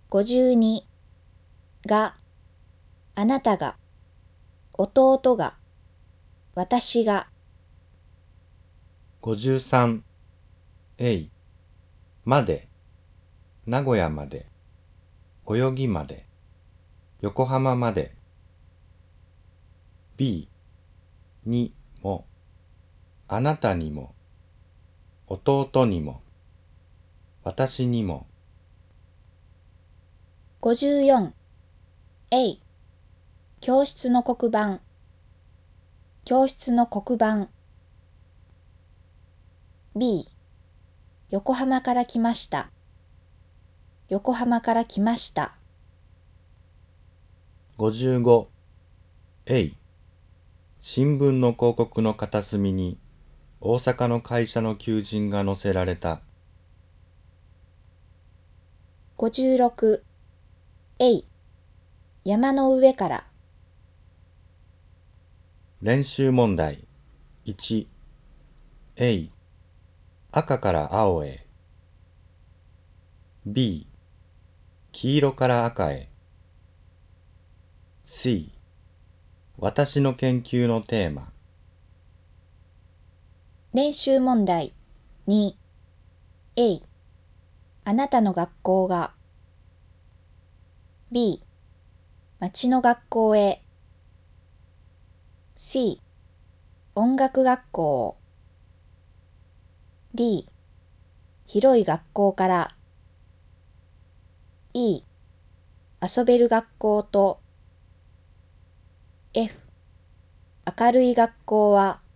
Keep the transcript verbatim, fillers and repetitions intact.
ごじゅうにが、あなたが、弟が、私が。 ごじゅうさん、えい、まで、名古屋まで、泳ぎまで、横浜まで。B、にも、あなたにも、弟にも、私にも。 ごじゅうよん、えい、教室の黒板、教室の黒板。B、横浜から来ました、横浜から来ました。 ごじゅうご、えい、新聞の広告の片隅に大阪の会社の求人が載せられた。 ごじゅうろく、えい、山の上から。 練習問題。いち、えい、赤から青へ。B、黄色から赤へ。C、私の研究のテーマ。 練習問題。に、えい、あなたの学校が。B、町の学校へ。C、音楽学校。D、広い学校から。E、遊べる学校と。F、明るい学校は。